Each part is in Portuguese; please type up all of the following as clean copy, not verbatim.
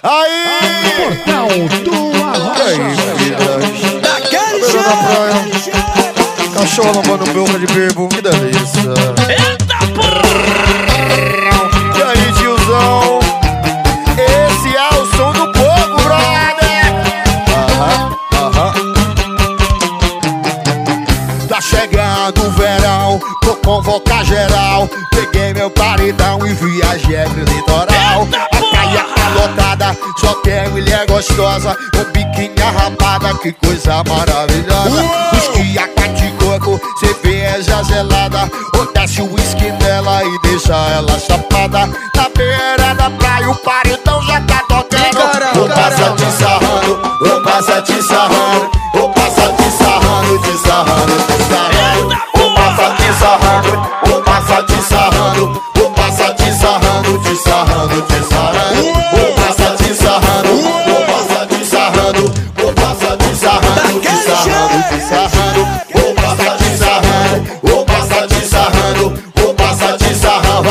Aí! Portal do Arrocha. E aí, filhas? Daquele Beira na praia, cachorro lavando boca de bebo, que delícia. Eita porra! E aí, tiozão? Esse é o som do povo, brother! Aham. Tá chegando o verão, vou convocar geral. Peguei meu paredão e viajei pro litoral. A praia tá lotada, só tem mulher gostosa, com biquíni arrapada, que coisa maravilhosa. Whisky, água de coco, cerveja gelada, ou desce o whisky nela e deixa ela chapada. Na beira da praia o paredão já tá tocando. Ou passa te sarrando, ou passa te sarrando, ou passa te sarrando, te sarrando, te sarrando. Ou passa te sarrando, ou passa te sarrando, ou passa te sarrando, te sarrando, te sarrando. Ou passa te sarrando, ou passa te sarrando, ou passa te sarrando, te sarrando, te sarrando. Ou passa te sarrando, ou passa te sarrando, ou passa te sarrando.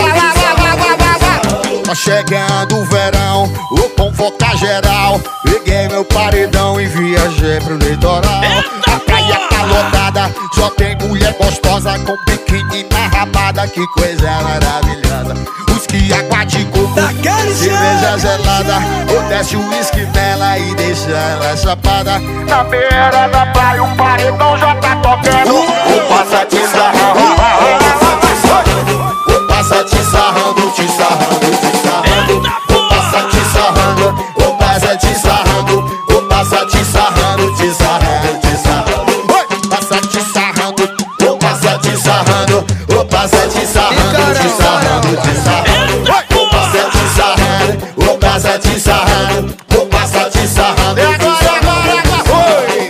Tá chegando o verão, vou convocar geral. Peguei meu paredão e viajei pro litoral. A praia tá lotada, só tem mulher gostosa, com biquíni na rabada, que coisa maravilhosa. Whisky, água de coco, cerveja gelada, ou desce o whisky nela e deixa ela chapada. Na beira da praia o paredão já tá tocando. Ou passa te sarrando, ou passa te sarrando, ou passa te sarrando, te sarrando, te sarrando. Ou passa te sarrando, ou passa te sarrando, ou passa te sarrando, te sarrando, te sarrando. Passa te sarrando, ou passa te sarrando, ou passa te sarrando, te sarrando, te sarrando. Ou passa te sarrando, ou passa te sarrando, ou passa te sarrando. E agora foi!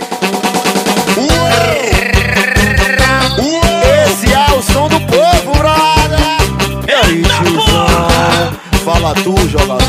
Esse é o som do povo, brother! E aí, tiozão? Fala tu, jogador.